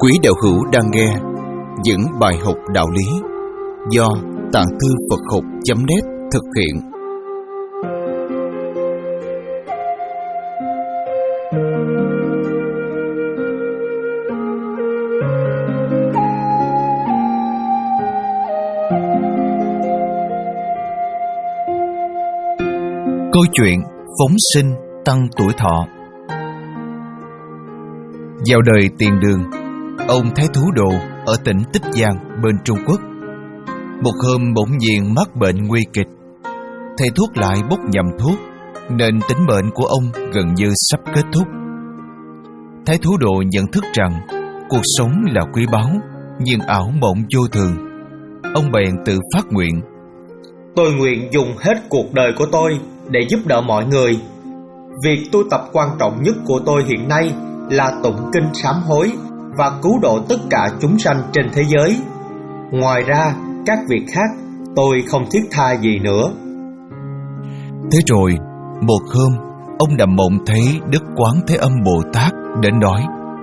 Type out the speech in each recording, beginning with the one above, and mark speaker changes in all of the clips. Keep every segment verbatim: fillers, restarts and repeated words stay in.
Speaker 1: Quý đạo hữu đang nghe những bài học đạo lý do Tạng Thư Phật Học chấm net thực hiện. Câu chuyện phóng sinh tăng tuổi thọ. Vào đời Tiền Đường, ông Thái Thú Đồ ở tỉnh Tích Giang bên Trung Quốc, một hôm bỗng nhiên mắc bệnh nguy kịch. Thầy thuốc lại bốc nhầm thuốc, nên tính mệnh của ông gần như sắp kết thúc. Thái Thú Đồ nhận thức rằng cuộc sống là quý báu, nhưng ảo mộng vô thường. Ông bèn tự phát nguyện:
Speaker 2: Tôi nguyện dùng hết cuộc đời của tôi để giúp đỡ mọi người. Việc tu tập quan trọng nhất của tôi hiện nay là tụng kinh sám hối và cứu độ tất cả chúng sanh trên thế giới. Ngoài ra, các việc khác tôi không thiết tha gì nữa.
Speaker 1: Thế rồi, một hôm, ông nằm mộng thấy Đức Quán Thế Âm Bồ Tát đến nói: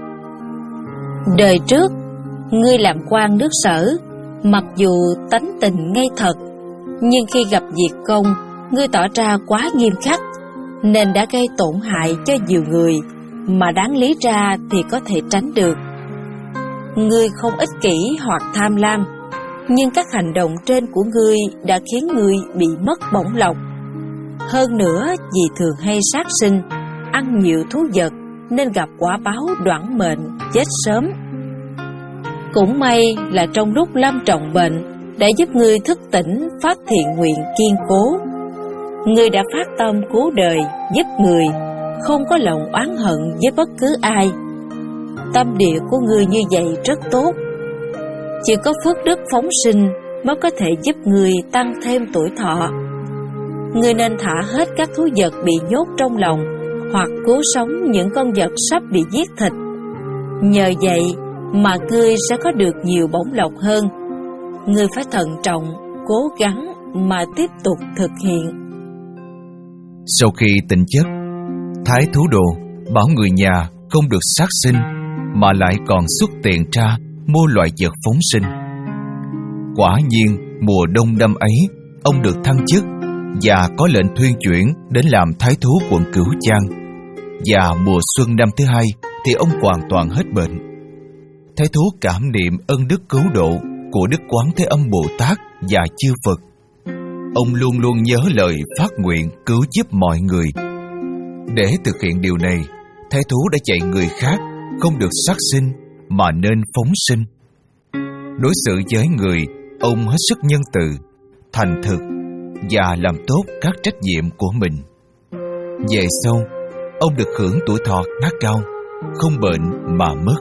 Speaker 3: Đời trước, ngươi làm quan nước Sở, mặc dù tánh tình ngây thật, nhưng khi gặp việc công, ngươi tỏ ra quá nghiêm khắc, nên đã gây tổn hại cho nhiều người, mà đáng lý ra thì có thể tránh được. Ngươi không ích kỷ hoặc tham lam, nhưng các hành động trên của ngươi đã khiến ngươi bị mất bổng lộc. Hơn nữa, vì thường hay sát sinh, ăn nhiều thú vật, nên gặp quả báo đoản mệnh, chết sớm. Cũng may là trong lúc lâm trọng bệnh, đã giúp ngươi thức tỉnh, phát thiện nguyện kiên cố. Ngươi đã phát tâm cứu đời, giúp người, không có lòng oán hận với bất cứ ai. Tâm địa của ngươi như vậy rất tốt. Chỉ có phước đức phóng sinh mới có thể giúp ngươi tăng thêm tuổi thọ. Ngươi nên thả hết các thú vật bị nhốt trong lòng, hoặc cứu sống những con vật sắp bị giết thịt. Nhờ vậy mà ngươi sẽ có được nhiều bổng lộc hơn. Ngươi phải thận trọng, cố gắng mà tiếp tục thực hiện.
Speaker 1: Sau khi tỉnh giấc, Thái Thú Đồ bảo người nhà không được sát sinh, mà lại còn xuất tiền ra mua loại vật phóng sinh. Quả nhiên, mùa đông năm ấy, ông được thăng chức và có lệnh thuyên chuyển đến làm Thái Thú quận Cửu Giang. Và mùa xuân năm thứ hai thì ông hoàn toàn hết bệnh. Thái Thú cảm niệm ân đức cứu độ của Đức Quán Thế Âm Bồ Tát và chư Phật. Ông luôn luôn nhớ lời phát nguyện cứu giúp mọi người. Để thực hiện điều này, Thái Thú đã dạy người khác không được sát sinh mà nên phóng sinh. Đối xử với người, ông hết sức nhân từ, thành thực và làm tốt các trách nhiệm của mình. Về sau, ông được hưởng tuổi thọ khá cao, không bệnh mà mất.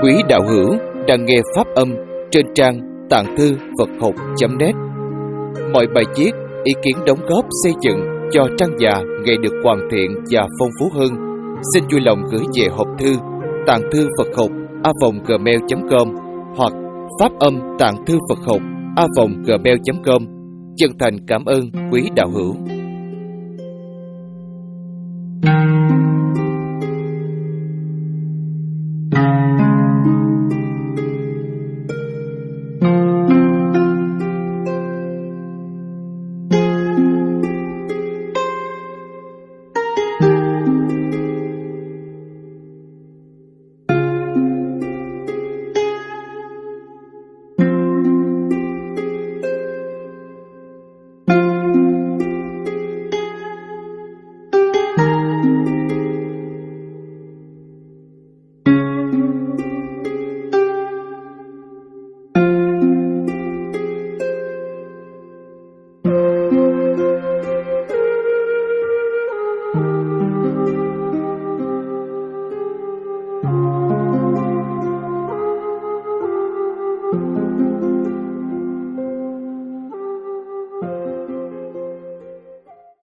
Speaker 1: Quý đạo hữu đang nghe pháp âm trên trang tạng thư Phật học chấm net. Mọi bài viết, ý kiến đóng góp xây dựng cho trang già ngày được hoàn thiện và phong phú hơn, xin vui lòng gửi về hộp thư tạng thư Phật học a vòng gmail chấm com hoặc pháp âm tạng thư Phật học a vòng gmail chấm com. Chân thành cảm ơn quý đạo hữu.